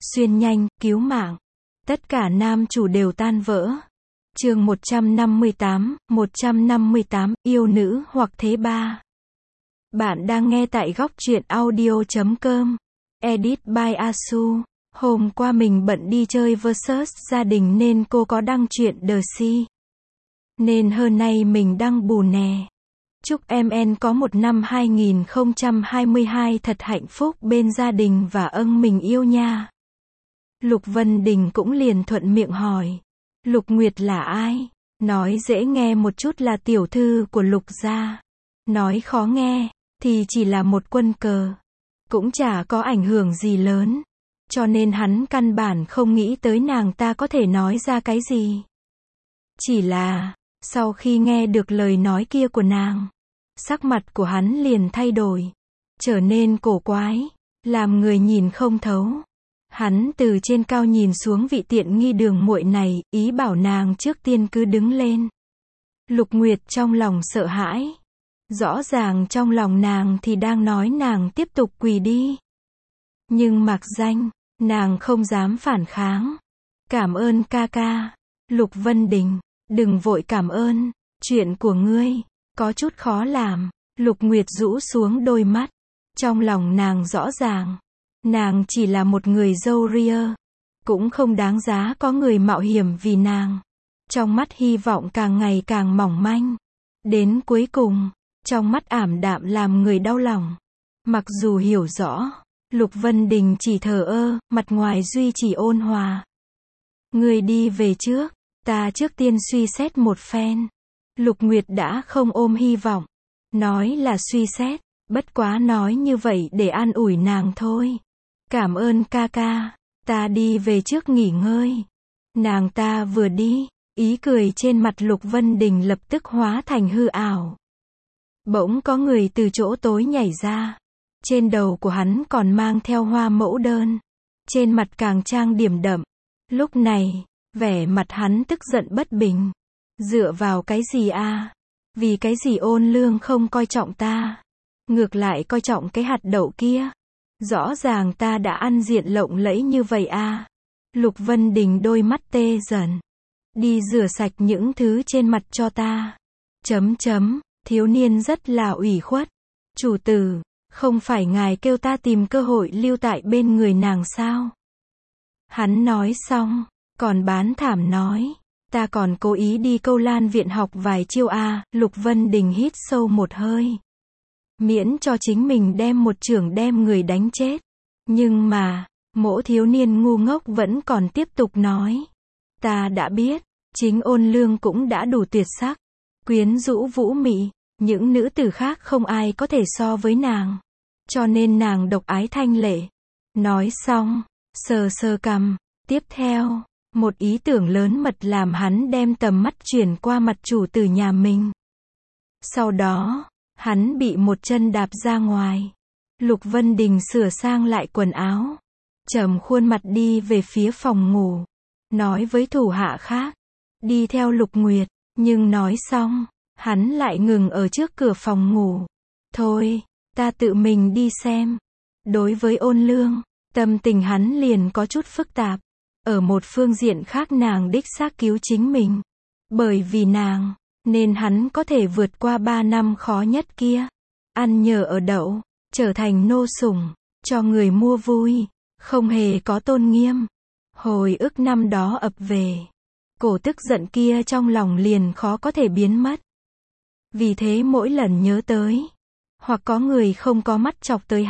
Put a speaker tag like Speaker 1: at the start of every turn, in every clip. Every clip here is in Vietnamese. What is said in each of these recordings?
Speaker 1: xuyên nhanh, cứu mạng. Tất cả nam chủ đều tan vỡ. Chương 158, yêu nữ hoặc thế ba. Bạn đang nghe tại góc truyện audio.com. Edit by Asu. Hôm qua mình bận đi chơi versus gia đình nên cô có đăng chuyện The Sea. Nên hôm nay mình đăng bù nè. Chúc em có một năm 2022 thật hạnh phúc bên gia đình và mình yêu nha. Lục Vân Đình cũng liền thuận miệng hỏi. Lục Nguyệt là ai? Nói dễ nghe một chút là tiểu thư của Lục gia. Nói khó nghe, thì chỉ là một quân cờ. Cũng chả có ảnh hưởng gì lớn. Cho nên hắn căn bản không nghĩ tới nàng ta có thể nói ra cái gì. Chỉ là, sau khi nghe được lời nói kia của nàng, sắc mặt của hắn liền thay đổi. Trở nên cổ quái, làm người nhìn không thấu. Hắn từ trên cao nhìn xuống vị tiện nghi đường muội này, ý bảo nàng trước tiên cứ đứng lên. Lục Nguyệt trong lòng sợ hãi. Rõ ràng trong lòng nàng thì đang nói nàng tiếp tục quỳ đi. Nhưng mặc danh, nàng không dám phản kháng. Cảm ơn ca ca. Lục Vân Đình, đừng vội cảm ơn, chuyện của ngươi có chút khó làm. Lục Nguyệt rũ xuống đôi mắt. Trong lòng nàng rõ ràng, nàng chỉ là một người dâu ria, cũng không đáng giá có người mạo hiểm vì nàng. Trong mắt hy vọng càng ngày càng mỏng manh. Đến cuối cùng, trong mắt ảm đạm làm người đau lòng. Mặc dù hiểu rõ, Lục Vân Đình chỉ thờ ơ, mặt ngoài duy trì ôn hòa. Ngươi đi về trước, ta trước tiên suy xét một phen. Lục Nguyệt đã không ôm hy vọng. Nói là suy xét, bất quá nói như vậy để an ủi nàng thôi. Cảm ơn ca ca, ta đi về trước nghỉ ngơi. Nàng ta vừa đi, ý cười trên mặt Lục Vân Đình lập tức hóa thành hư ảo. Bỗng có người từ chỗ tối nhảy ra. Trên đầu của hắn còn mang theo hoa mẫu đơn. Trên mặt càng trang điểm đậm. Lúc này, vẻ mặt hắn tức giận bất bình. Dựa vào cái gì a? Vì cái gì Ôn Lương không coi trọng ta? Ngược lại coi trọng cái hạt đậu kia. Rõ ràng ta đã ăn diện lộng lẫy như vậy a. Lục Vân Đình đôi mắt tê dần. Đi rửa sạch những thứ trên mặt cho ta. Thiếu niên rất là ủy khuất. Chủ tử, không phải ngài kêu ta tìm cơ hội lưu tại bên người nàng sao? Hắn nói xong, còn bán thảm nói. Ta còn cố ý đi Câu Lan viện học vài chiêu a. Lục Vân Đình hít sâu một hơi. Miễn cho chính mình đem một chưởng đem người đánh chết. Nhưng mà, mỗ thiếu niên ngu ngốc vẫn còn tiếp tục nói. Ta đã biết, chính Ôn Lương cũng đã đủ tuyệt sắc. Quyến rũ vũ mị, những nữ tử khác không ai có thể so với nàng. Cho nên nàng độc ái thanh lệ. Nói xong, sờ sờ cằm. Tiếp theo, một ý tưởng lớn mật làm hắn đem tầm mắt chuyển qua mặt chủ tử nhà mình. Sau đó, hắn bị một chân đạp ra ngoài. Lục Vân Đình sửa sang lại quần áo. Trầm khuôn mặt đi về phía phòng ngủ. Nói với thủ hạ khác. Đi theo Lục Nguyệt. Nhưng nói xong, hắn lại ngừng ở trước cửa phòng ngủ. Thôi, ta tự mình đi xem. Đối với Ôn Lương, tâm tình hắn liền có chút phức tạp. Ở một phương diện khác nàng đích xác cứu chính mình. Bởi vì nàng, nên hắn có thể vượt qua 3 năm khó nhất kia. Ăn nhờ ở đậu, trở thành nô sủng, cho người mua vui, không hề có tôn nghiêm. Hồi ức năm đó ập về. Cổ tức giận kia trong lòng liền khó có thể biến mất. Vì thế mỗi lần nhớ tới, hoặc có người không có mắt chọc tới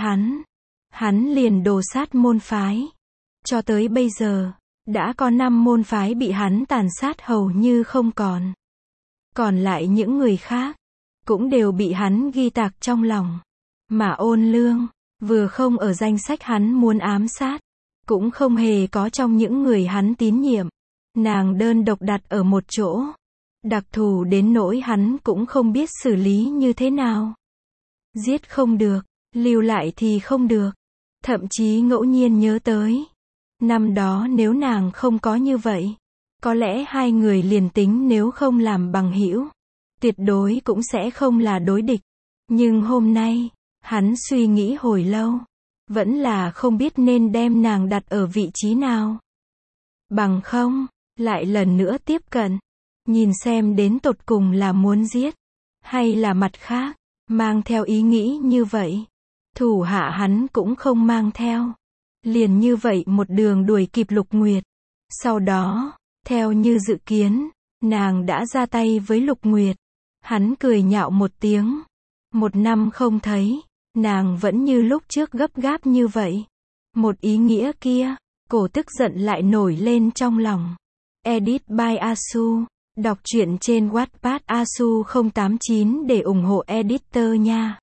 Speaker 1: hắn liền đồ sát môn phái. Cho tới bây giờ, đã có 5 môn phái bị hắn tàn sát hầu như không còn. Còn lại những người khác, cũng đều bị hắn ghi tạc trong lòng. Mà Ôn Lương, vừa không ở danh sách hắn muốn ám sát, cũng không hề có trong những người hắn tín nhiệm. Nàng đơn độc đặt ở một chỗ. Đặc thù đến nỗi hắn cũng không biết xử lý như thế nào. Giết không được, lưu lại thì không được. Thậm chí ngẫu nhiên nhớ tới. Năm đó nếu nàng không có như vậy, có lẽ hai người liền tính nếu không làm bằng hữu, tuyệt đối cũng sẽ không là đối địch. Nhưng hôm nay, hắn suy nghĩ hồi lâu. Vẫn là không biết nên đem nàng đặt ở vị trí nào. Bằng không, lại lần nữa tiếp cận. Nhìn xem đến tột cùng là muốn giết. Hay là mặt khác, mang theo ý nghĩ như vậy. Thủ hạ hắn cũng không mang theo. Liền như vậy một đường đuổi kịp Lục Nguyệt. Sau đó, theo như dự kiến, nàng đã ra tay với Lục Nguyệt. Hắn cười nhạo một tiếng. 1 năm không thấy, nàng vẫn như lúc trước gấp gáp như vậy. Một ý nghĩa kia, cổ tức giận lại nổi lên trong lòng. Edit by Asu. Đọc truyện trên Wattpad Asu 089 để ủng hộ editor nha.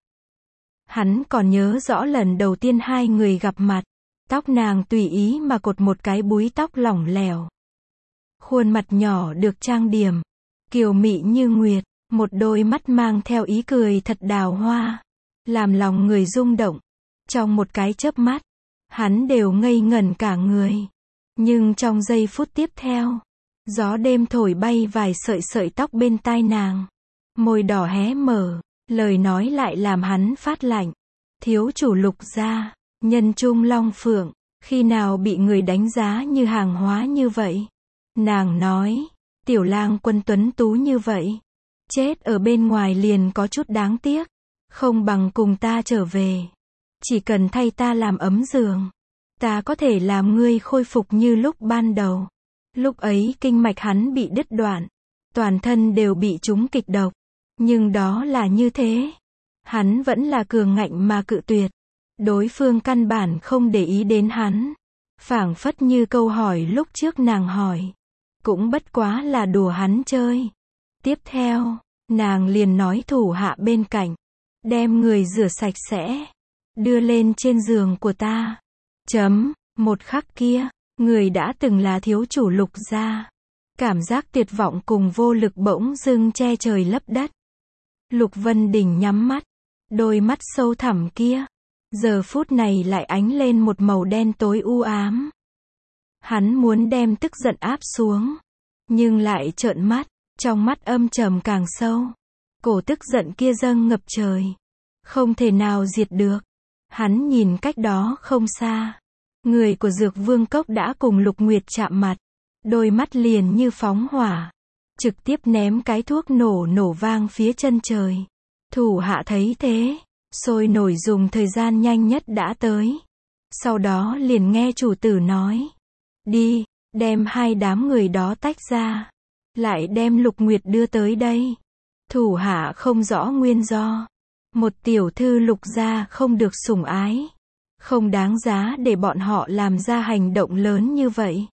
Speaker 1: Hắn còn nhớ rõ lần đầu tiên hai người gặp mặt. Tóc nàng tùy ý mà cột một cái búi tóc lỏng lẻo. Khuôn mặt nhỏ được trang điểm. Kiều mị như nguyệt. Một đôi mắt mang theo ý cười thật đào hoa. Làm lòng người rung động. Trong một cái chớp mắt, hắn đều ngây ngẩn cả người. Nhưng trong giây phút tiếp theo, gió đêm thổi bay vài sợi sợi tóc bên tai nàng. Môi đỏ hé mở, lời nói lại làm hắn phát lạnh. Thiếu chủ Lục gia, nhân trung long phượng, khi nào bị người đánh giá như hàng hóa như vậy? Nàng nói, tiểu lang quân tuấn tú như vậy. Chết ở bên ngoài liền có chút đáng tiếc. Không bằng cùng ta trở về. Chỉ cần thay ta làm ấm giường. Ta có thể làm ngươi khôi phục như lúc ban đầu. Lúc ấy kinh mạch hắn bị đứt đoạn. Toàn thân đều bị trúng kịch độc. Nhưng đó là như thế. Hắn vẫn là cường ngạnh mà cự tuyệt. Đối phương căn bản không để ý đến hắn. Phảng phất như câu hỏi lúc trước nàng hỏi. Cũng bất quá là đùa hắn chơi. Tiếp theo, nàng liền nói thủ hạ bên cạnh. Đem người rửa sạch sẽ. Đưa lên trên giường của ta. Một khắc kia, người đã từng là thiếu chủ Lục gia. Cảm giác tuyệt vọng cùng vô lực bỗng dưng che trời lấp đất. Lục Vân Đình nhắm mắt. Đôi mắt sâu thẳm kia. Giờ phút này lại ánh lên một màu đen tối u ám. Hắn muốn đem tức giận áp xuống. Nhưng lại trợn mắt. Trong mắt âm trầm càng sâu. Cổ tức giận kia dâng ngập trời. Không thể nào diệt được. Hắn nhìn cách đó không xa. Người của Dược Vương Cốc đã cùng Lục Nguyệt chạm mặt. Đôi mắt liền như phóng hỏa. Trực tiếp ném cái thuốc nổ vang phía chân trời. Thủ hạ thấy thế. Sôi nổi dùng thời gian nhanh nhất đã tới. Sau đó liền nghe chủ tử nói. Đi, đem hai đám người đó tách ra. Lại đem Lục Nguyệt đưa tới đây. Thủ hạ không rõ nguyên do. Một tiểu thư Lục gia không được sủng ái. Không đáng giá để bọn họ làm ra hành động lớn như vậy.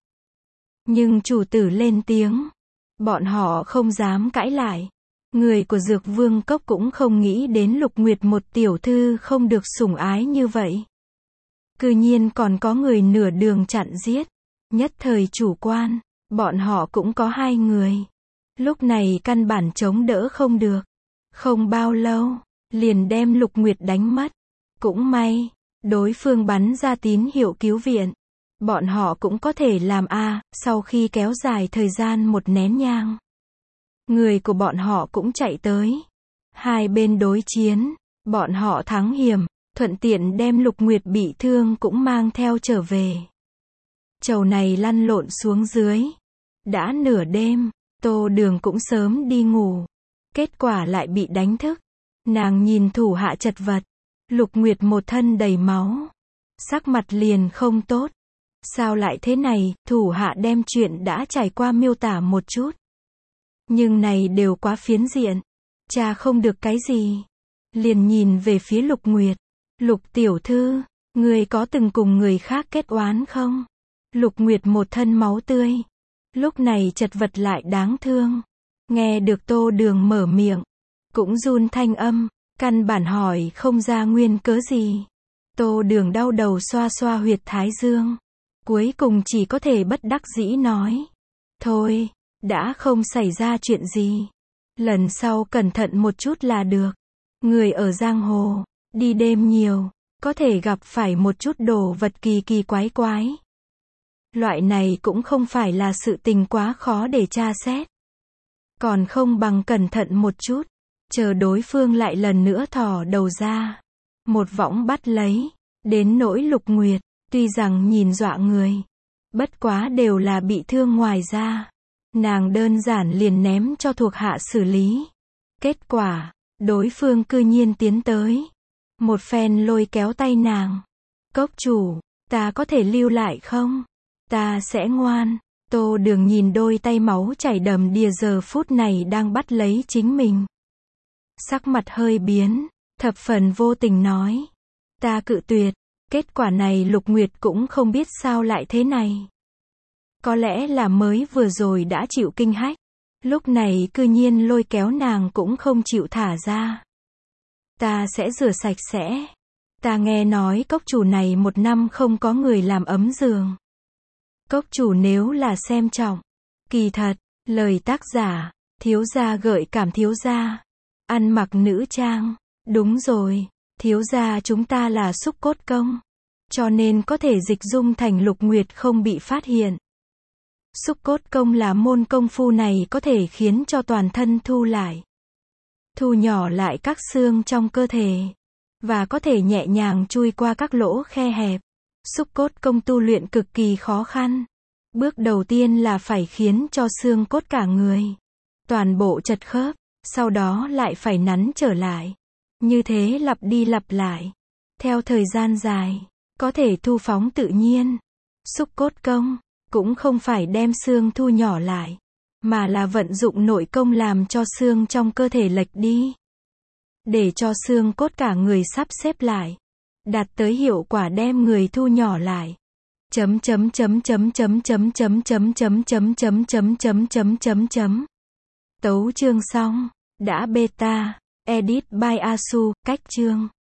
Speaker 1: Nhưng chủ tử lên tiếng. Bọn họ không dám cãi lại. Người của Dược Vương Cốc cũng không nghĩ đến Lục Nguyệt một tiểu thư không được sủng ái như vậy. Cư nhiên còn có người nửa đường chặn giết. Nhất thời chủ quan, bọn họ cũng có 2 người. Lúc này căn bản chống đỡ không được. Không bao lâu, liền đem Lục Nguyệt đánh mất. Cũng may, đối phương bắn ra tín hiệu cứu viện. Bọn họ cũng có thể làm sau khi kéo dài thời gian 1 nén nhang. Người của bọn họ cũng chạy tới. Hai bên đối chiến, bọn họ thắng hiểm, thuận tiện đem Lục Nguyệt bị thương cũng mang theo trở về. Chầu này lăn lộn xuống dưới. Đã nửa đêm, Tô Đường cũng sớm đi ngủ. Kết quả lại bị đánh thức. Nàng nhìn thủ hạ chật vật. Lục Nguyệt một thân đầy máu. Sắc mặt liền không tốt. Sao lại thế này? Thủ hạ đem chuyện đã trải qua miêu tả một chút. Nhưng này đều quá phiến diện. Cha không được cái gì. Liền nhìn về phía Lục Nguyệt. Lục tiểu thư, người có từng cùng người khác kết oán không? Lục Nguyệt một thân máu tươi. Lúc này chật vật lại đáng thương. Nghe được Tô Đường mở miệng. Cũng run thanh âm. Căn bản hỏi không ra nguyên cớ gì. Tô Đường đau đầu xoa xoa huyệt thái dương. Cuối cùng chỉ có thể bất đắc dĩ nói. Thôi, đã không xảy ra chuyện gì. Lần sau cẩn thận một chút là được. Người ở giang hồ, đi đêm nhiều, có thể gặp phải một chút đồ vật kỳ kỳ quái quái. Loại này cũng không phải là sự tình quá khó để tra xét. Còn không bằng cẩn thận một chút. Chờ đối phương lại lần nữa thò đầu ra. Một võng bắt lấy. Đến nỗi Lục Nguyệt, tuy rằng nhìn dọa người, bất quá đều là bị thương ngoài da. Nàng đơn giản liền ném cho thuộc hạ xử lý. Kết quả, đối phương cư nhiên tiến tới. Một phen lôi kéo tay nàng. Cốc chủ, ta có thể lưu lại không? Ta sẽ ngoan. Tô Đường nhìn đôi tay máu chảy đầm đìa giờ phút này đang bắt lấy chính mình. Sắc mặt hơi biến, thập phần vô tình nói. Ta cự tuyệt. Kết quả này Lục Nguyệt cũng không biết sao lại thế này. Có lẽ là mới vừa rồi đã chịu kinh hách. Lúc này cư nhiên lôi kéo nàng cũng không chịu thả ra. Ta sẽ rửa sạch sẽ. Ta nghe nói cốc chủ này 1 năm không có người làm ấm giường. Cốc chủ nếu là xem trọng. Kỳ thật, lời tác giả, thiếu gia gợi cảm thiếu gia. Ăn mặc nữ trang. Đúng rồi, thiếu gia chúng ta là xúc cốt công. Cho nên có thể dịch dung thành Lục Nguyệt không bị phát hiện. Xúc cốt công là môn công phu này có thể khiến cho toàn thân thu lại. Thu nhỏ lại các xương trong cơ thể. Và có thể nhẹ nhàng chui qua các lỗ khe hẹp. Xúc cốt công tu luyện cực kỳ khó khăn. Bước đầu tiên là phải khiến cho xương cốt cả người. Toàn bộ chật khớp. Sau đó lại phải nắn trở lại. Như thế lặp đi lặp lại. Theo thời gian dài, có thể thu phóng tự nhiên. Xúc cốt công cũng không phải đem xương thu nhỏ lại, mà là vận dụng nội công làm cho xương trong cơ thể lệch đi. Để cho xương cốt cả người sắp xếp lại. Đạt tới hiệu quả đem người thu nhỏ lại. Tấu chương xong. Đã beta. Edit by Asu. Cách chương.